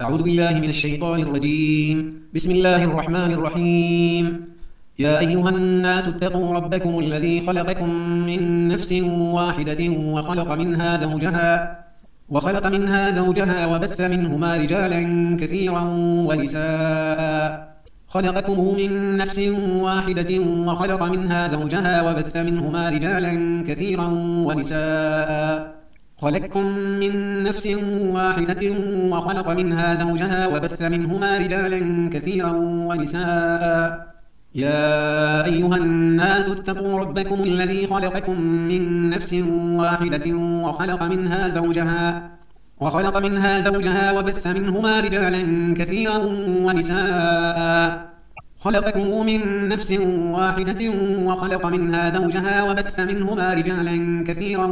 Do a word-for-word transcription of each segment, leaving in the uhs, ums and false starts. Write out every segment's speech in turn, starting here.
أعوذ بالله من الشيطان الرجيم. بسم الله الرحمن الرحيم. يا أيها الناس اتقوا ربكم الذي خلقكم من نفس واحدة وخلق منها زوجها وخلق منها زوجها وبث منهما رجالا كثيرا ونساء. خلقكم من نفس واحدة وخلق منها زوجها وبث منهما رجالا كثيرا ونساء. خلقكم من نفس واحدة وخلق منها زوجها وبث منهما رجالا كثيرا ونساء. يا أيها الناس اتقوا ربكم الذي خلقكم من نفس واحدة وخلق منها زوجها وخلق منها زوجها وبث منهما رجالا كثيرا ونساء. خلقكم من نفس واحدة وخلق منها زوجها وبث منهما رجالا كثيرا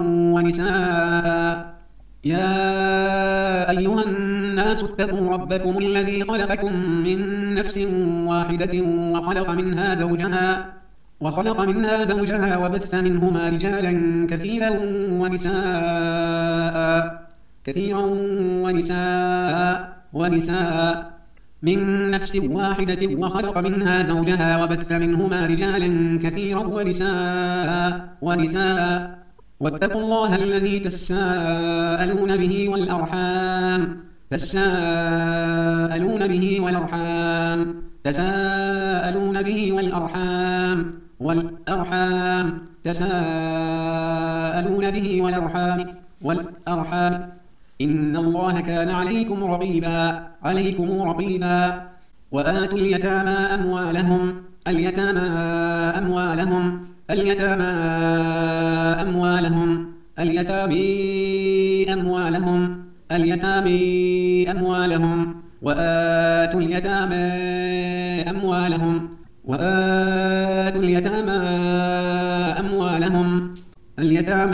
ونساء. يا أيها الناس اتقوا ربكم الذي خلقكم من نفس واحدة وخلق منها زوجها وخلق منها زوجها وبث منهما رجالا كثيرا ونساء كثيرا ونساء ونساء من نفس واحدة وخلق منها زوجها وبث منهما رجالا كثيرا ونساء ونساء واتقوا الله الذي تساءلون به والأرحام تساءلون به والأرحام تساءلون به والأرحام والأرحام تساءلون به والأرحام والأرحام إن الله كان عليكم رقيبا عليكم رقيبا. وآتوا اليتامى أموالهم اليتامى أموالهم اليتامى أموالهم اليتامى أموالهم اليتامى أموالهم وآتوا اليتامى أموالهم وآتوا اليتامى أموالهم اليتامى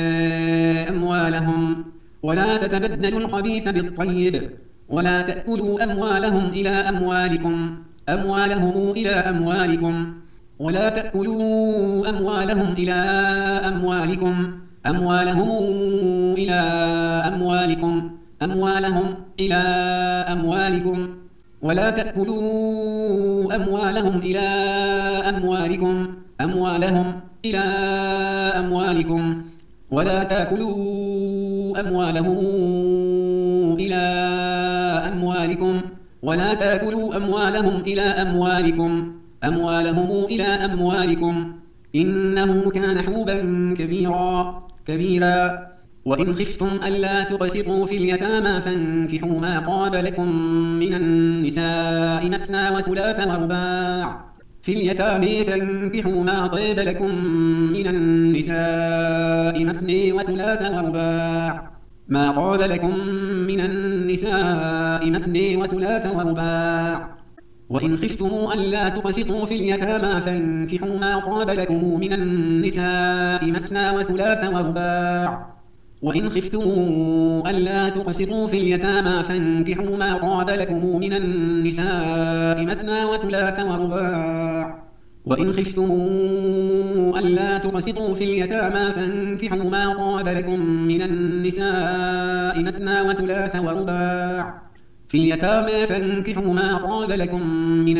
أموالهم ولا تتبدلوا الخبيث بالطيب ولا تأكلوا أموالهم إلى أموالكم أموالهم إلى أموالكم ولا تأكلوا أموالهم إلى أموالكم أموالهم إلى أموالكم أموالهم إلى أموالكم ولا تأكلوا أموالهم إلى أموالكم أموالهم إلى أموالكم ولا تأكلوا أموالهم إلى أموالكم ولا تأكلوا أموالهم إلى أموالكم أموالهم إلى أموالكم إنه كان حوبا كبيرا كبيرا. وإن خفتم ألا تقسطوا في اليتامى فانكحوا ما طاب لكم من النساء مثنى وثلاث ورباع. في اليتامى فانكحوا ما طاب لكم من النساء مثنى وثلاث ورباع ما طاب لكم من النساء مثنى وثلاث ورباع. وإن خفتم ألا تقسطوا في اليتامى فانكحوا ما طاب لكم من النساء مثنى وثلاث ورباع. وإن خفتم ألا تقسطوا في اليتامى فانكحوا ما طاب لكم من النساء مثنى وثلاث ورباع. وإن خفتم ألا تقسطوا في اليتامى فانكحوا ما طاب لكم من النساء مثنى وثلاث ورباع. في اليتامى فانكحوا ما طاب لكم من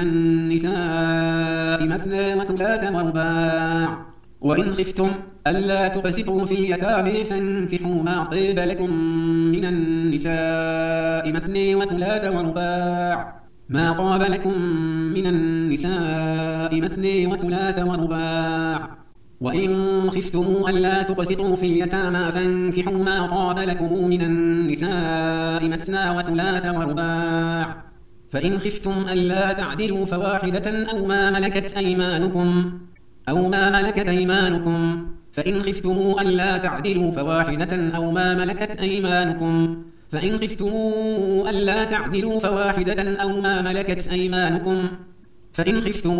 النساء مثنى وثلاث ورباع. وإن خفتم ألا تقسطوا في اليتامى فانكحوا ما طاب لكم من النساء مثنى وثلاث ورباع ما طاب لكم من النساء مثنى وثلاث ورباع. وإن خفتم ألا تقسطوا في اليتامى فانكحوا ما طاب لكم من النساء مثنى وثلاث ورباع. فإن خفتم ألا تعدلوا فواحدة أو ما ملكت أيمانكم أو ما ملكت أيمانكم فإن خفتم ألا تعدلوا فواحدة أو ما ملكت أيمانكم فإن خفتم ألا تعدلوا فواحدة أو ما ملكت أيمانكم فإن خفتم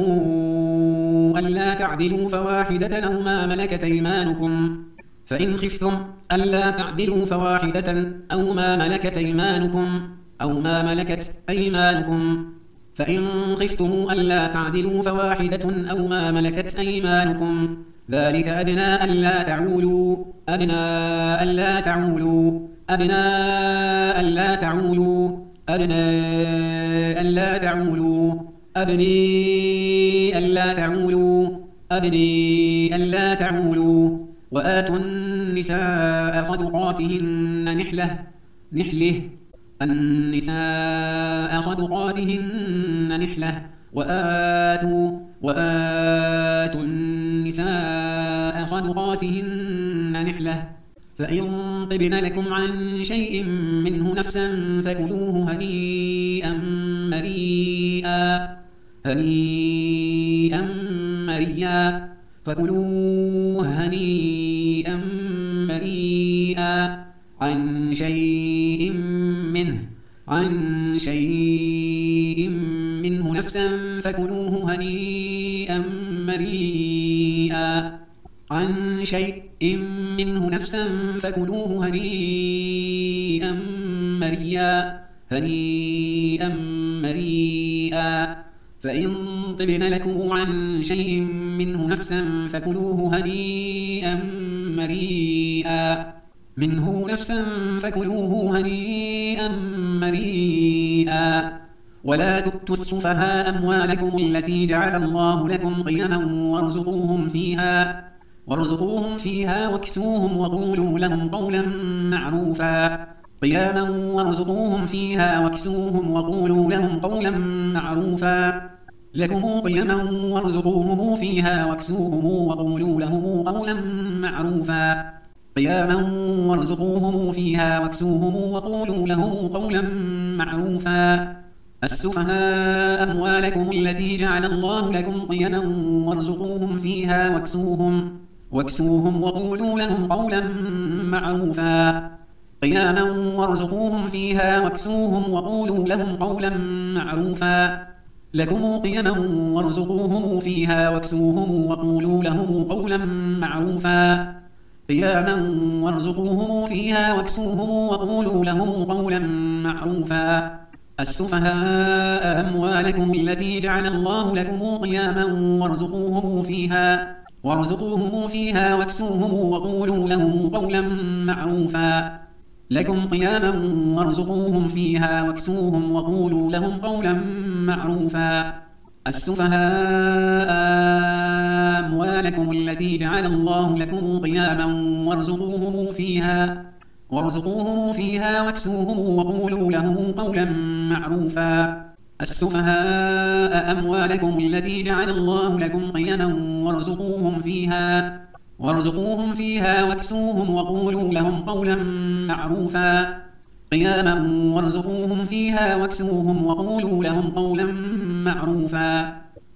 ألا تعدلوا فواحدة أو ما ملكت أيمانكم فإن خفتم ألا تعدلوا فواحدة أو ما ملكت أيمانكم أو ما ملكت أيمانكم فإن خفتم ألا تعدلوا فواحدة أو ما ملكت أيمانكم ذلك أدنى ألا تعولوا أدنى ألا تعولوا أدنى ألا تعولوا أدنى ألا تعولوا أدني ألا تعولوا أدني ألا تعولوا وآتوا النساء صدقاتهن نحلة نحله النساء صدقاتهن نحلة وآتوا وآتوا النساء صدقاتهن نحلة فإن طبن لكم عن شيء منه نفسا فكلوه هنيئا مريئا هنيئا مريئا فكلوه هنيئا مريئا عن شيء منه عن شيء منه نفسا فكلوه هنيئا مريئا عن شيء منه نفسا فكلوه هنيئا مريئا هنيئا مريئا فإن طبن لكم عن شيء منه نفسا فكلوه هنيئا مريئا منه نفسا فكلوه هنيئا مريئا ولا تؤتوا السفهاء أموالكم التي جعل الله لكم قيما وارزقوهم فيها وارزقوهم فيها واكسوهم وقولوا لهم قولا معروفا قياما وارزقوهم فيها واكسوهم وقولوا لهم قولا معروفا لكم قياما وارزقوهم فيها واكسوهم وقولوا لهم قولا معروفا قياما وارزقوهم فيها واكسوهم وقولوا لهم قولا معروفا السفهاء أموالكم التي جعل الله لكم قيما وارزقوهم فيها واكسوهم واكسوهم وقولوا لهم قولا معروفا قياما وارزقوهم فيها واكسوهم وقولوا لهم قولا معروفا لكم قيما وارزقوهم فيها واكسوهم وقولوا لهم قولا معروفا قياما وارزقوهم فيها واكسوهم وقولوا لهم قولا معروفا السفهاء أموالكم التي جعل الله لكم قياما وارزقوهم فيها وارزقوهم فيها واكسوهم وقولوا لهم قولا معروفا لكم قياما وارزقوهم فيها واكسوهم وقولوا لهم قولا معروفا السفهاء أموالكم التي جعل الله لكم قياما وارزقوهم فيها وارزقوهم فيها واكسوهم وقولوا لهم قولا معروفا السفهاء أموالكم التي جعل الله لكم قياما وارزقوهم فيها وارزقوهم فيها واكسوهم وقولوا لهم قولا معروفا قياما وارزقوهم فيها واكسوهم وقولوا لهم قولا معروفا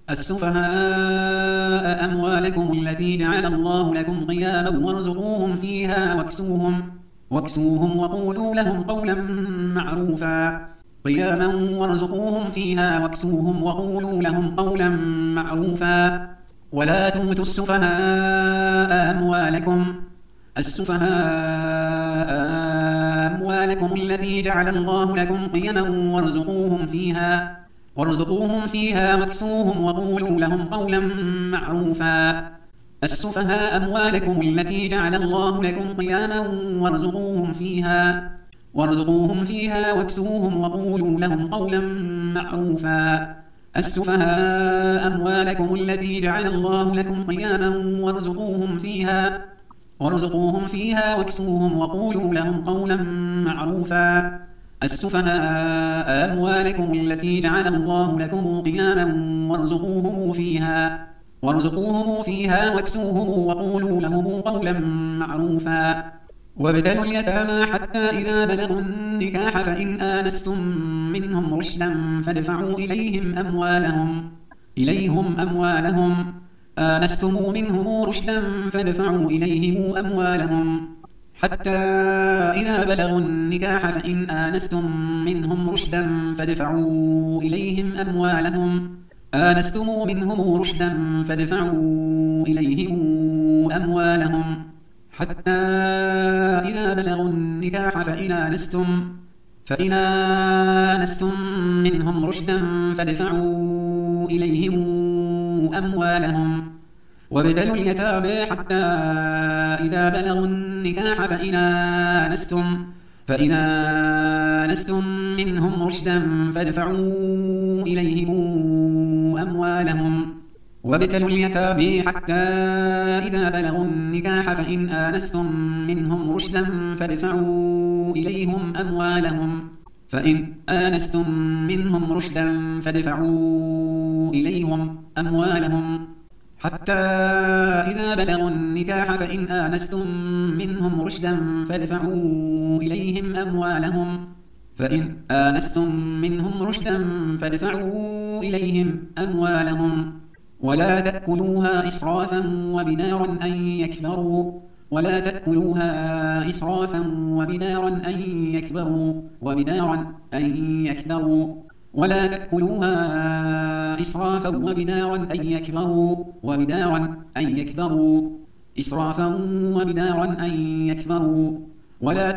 السفهاء أموالكم التي جعل الله لكم قياما وارزقوهم فيها واكسوهم واكسوهم وقولوا لهم قولا معروفا قياما وارزقوهم فيها واكسوهم وقولوا لهم قولا معروفا ولا تؤتوا السفهاء أموالكم السفهاء أموالكم التي جعل الله لكم قيما وارزقوهم فيها وارزقوهم فيها واكسوهم وقولوا لهم قولا معروفا السفهاء أموالكم التي جعل الله لكم قياما وارزقوهم فيها وارزقوهم فيها واكسوهم وقولوا لهم قولا معروفا السفهاء أموالكم التي جعل الله لكم قياما وارزقوهم فيها وارزقوهم فيها واكسوهم وقولوا لهم قولا معروفا السفهاء أموالكم التي جعل الله لكم قياما وارزقوهم فيها وارزقوهم فيها واكسوهم وقولوا لهم قولا معروفا وابتلوا اليتامى حتى إذا بلغوا النكاح فإن آنستم منهم رشدا فادفعوا إليهم أموالهم إليهم أموالهم آنستم منهم رشدا فادفعوا إليهم أموالهم حتى إذا بلغوا النكاح فإن آنستم منهم رشدا فادفعوا إليهم أموالهم آنستم منهم رشدا فادفعوا إليهم أموالهم حتى إذا بلغوا النكاح فإن آنستم فإن آنستم منهم رشدا فادفعوا إليهم أموالهم وابتلوا اليتامى حتى إذا بلغوا النكاح فإن آنستم فإن آنستم منهم رشدا فادفعوا إليهم أموالهم وابتلوا اليتامى حتى إذا بلغوا النكاح فإن آنستم منهم رشدا فادفعوا إليهم أموالهم فإن آنستم منهم رشدا فادفعوا إليهم أموالهم حتى إذا بلغوا النكاح فإن آنستم منهم رشدا فادفعوا إليهم أموالهم فإن آنستم منهم رشدا فادفعوا إليهم أموالهم ولا تأكلوها إسرافا وبدارا أن يكبروا ولا تأكلوها إسرافا وبدارا أن يكبروا وبدارا أن يكبروا ولا تأكلوها إسرافا وبدارا أن يكبروا وبدارا أن يكبروا إسرافا وبدارا أن يكبروا ولا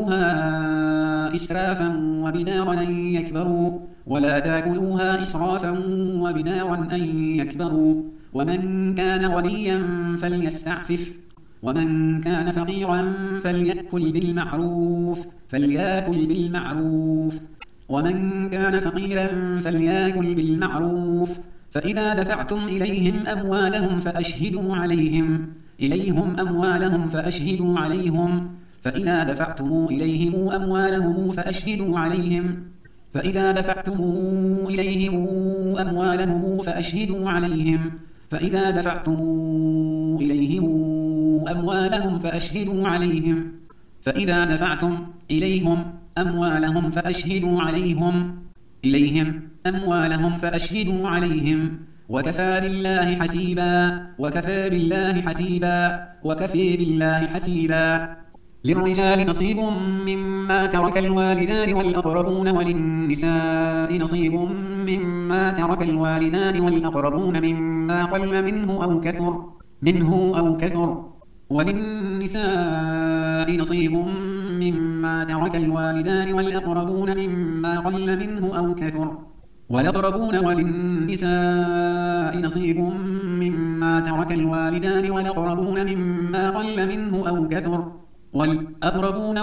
تأكلوها إسرافا وبدارا أن يكبروا ولا تأكلوها إسرافا وبدارا أن يكبروا ومن كان غنيا فليستعفف ومن كان فقيرا فليأكل بالمعروف فليأكل بالمعروف ومن كان فقيرا فليأكل بالمعروف فإذا دفعتم إليهم أموالهم فأشهدوا عليهم إليهم أموالهم فأشهدوا عليهم فإذا دفعتم إليهم أموالهم فأشهدوا عليهم فإذا دفعتم إليهم أموالهم فأشهدوا عليهم فإذا دفعتم إليهم أموالهم فأشهدوا عليهم فإذا دفعتم إليهم أموالهم فأشهدوا عليهم إليهم أموالهم فأشهدوا عليهم وكفى بالله حسيبا وكفى بالله حسيبا وكفى بالله حسيبا للرجال نصيب مما ترك الوالدان والأقربون وللنساء نصيب مما ترك الوالدان والأقربون مما قل منه أو كثر منه أو كثر وللنساء نصيب مما ترك الوالدان والأقربون مما قل منه أو كثر والأقربون وللنساء نصيب مما ترك الوالدان والأقربون مما قل منه أو كثر والأقربون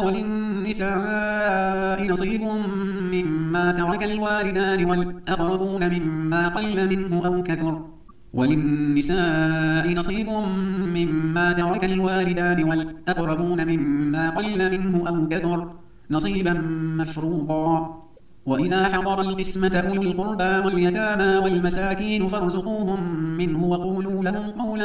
وللنساء نصيب مما ترك الوالدان والأقربون مما قل منه أو كثر وللنساء نصيب مما ترك الوالدان والأقربون مما قل منه أو كثر نصيبا مفروضا وإذا حضر القسمة أولو القربى واليتامى والمساكين فارزقوهم منه وقولوا لهم قولا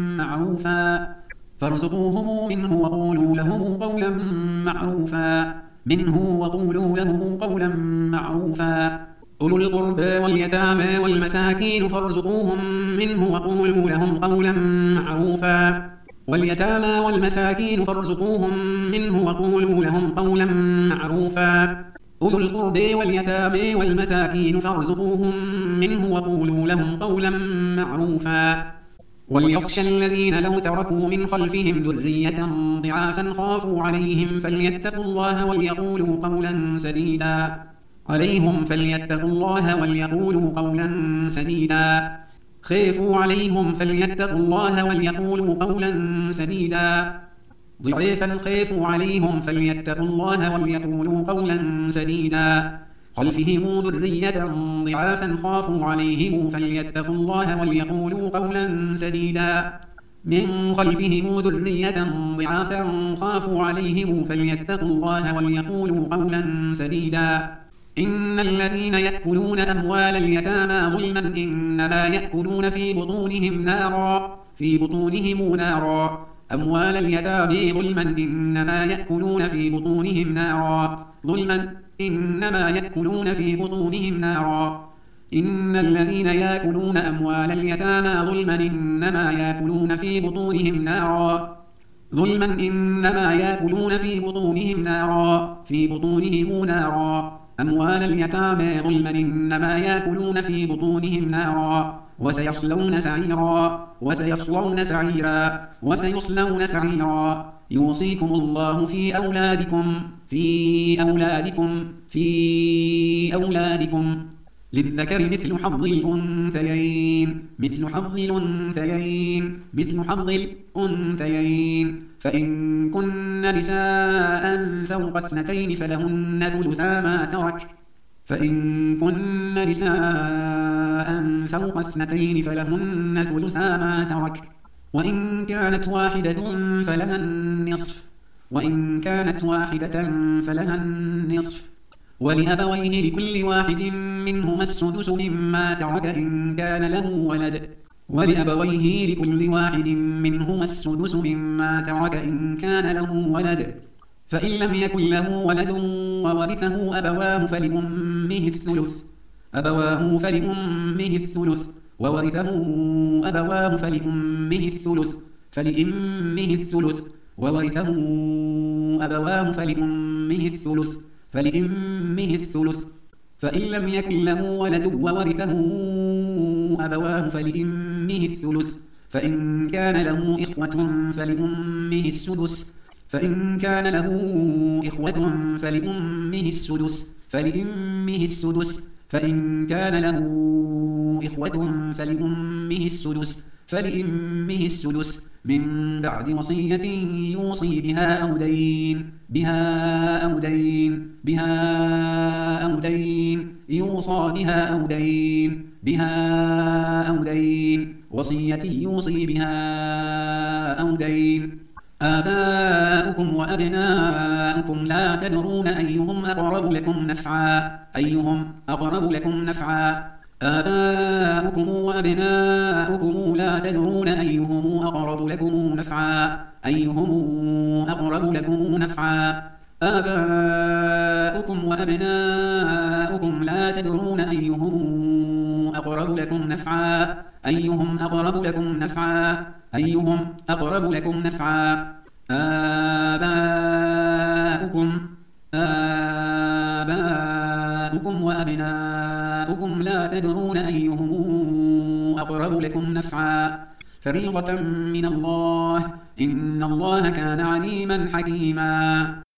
معروفا فارزقوهم منه وقولوا لهم قولا معروفا منه وقولوا لهم قولا معروفا أولو القربى واليتامى والمساكين فارزقوهم منه وقولوا لهم قولا معروفا واليتامى والمساكين فارزقوهم منه وقولوا لهم قولا معروفا أولو القربى واليتامى والمساكين فارزقوهم منه وقولوا لهم قولا معروفا وليخشى الذين لو تركوا من خلفهم ذرية ضعافا خافوا عليهم فليتقوا الله وليقولوا قولا سديدا عليهم فليتقوا الله وليقولوا قولا سديدا خافوا عليهم فليتقوا الله وليقولوا قولا سديدا ضعيفا خافوا عليهم فليتقوا الله وليقولوا قولا سديدا خلفهم ذرية ضعافا خافوا عليهم فليتقوا الله وليقولوا قولا سديدا من خلفهم ذرية ضعافا خافوا عليهم فليتقوا الله وليقولوا قولا سديدا إن الذين يأكلون أموال اليتامى ظلما إنما يأكلون في بطونهم نارا في بطونهم نارا أموال اليتامى ظلما إنما يأكلون في بطونهم نارا ظلما إنما يأكلون في بطونهم نارا إن الذين يأكلون أموال اليتامى ظلما إنما يأكلون في بطونهم نارا ظلما إنما يأكلون في بطونهم نارا في بطونهم نارا أموال اليتامى ظلما إنما يأكلون في بطونهم نارا وسيصلون سعيرا وسيصلون سعيرا وسيصلون سعيرا يوصيكم الله في أولادكم في أولادكم في أولادكم للذكر مثل حظ الأنثيين مثل حظ الأنثيين مثل حظ الأنثيين فإن كن نساء فوق اثنتين فلهن ثلثا ما ترك فإن كن نساء فوق اثنتين فلهن ثلثا ما ترك وإن كانت واحدة فلها النصف وإن كانت واحدة فلها النصف ولأبويه لكل واحد منهما السدس مما ترك إن كان له ولد ولأبويه لكل واحد منهما السدس مما ترك إن كان له ولد فإن لم يكن له ولد وورثه أبواه فلأمه الثلث أبواه فلأمه الثلث وورثه أبواه فلأمه الثلث فلأمه الثلث وورثه أبواه فلأمه الثلث فلأمه الثلث فإن لم يكن له ولد وورثه أبواه فلأمه الثلث فإن كان له إخوة فلأمه السدس فإن كان له إخوة فلأمه السدس فلأمه السدس فإن كان له إخوة فلأمه السدس فلأمه السدس من بعد وصية يوصي بها أو دين بها أو دين بها أو دين يوصى بها أو دين بها أو دين وصية يوصي بها أو دين آباؤكم وأبناؤكم لا تدرون أيهم أقرب لكم نفعا أيهم أقرب لكم نفعا آباؤكم وأبناؤكم لا تدرون أيهم أقرب لكم نفعا أيهم أقرب لكم نفعا آباؤكم وأبناؤكم لا تدرون أيهم أقرب لكم نفعا أيهم أقرب لكم نفعا أيهم أقرب لكم نفعا آباؤكم آباؤكم وأبناؤكم لا تدرون أيهم أقرب لكم نفعا فريضة من الله إن الله كان عليما حكيما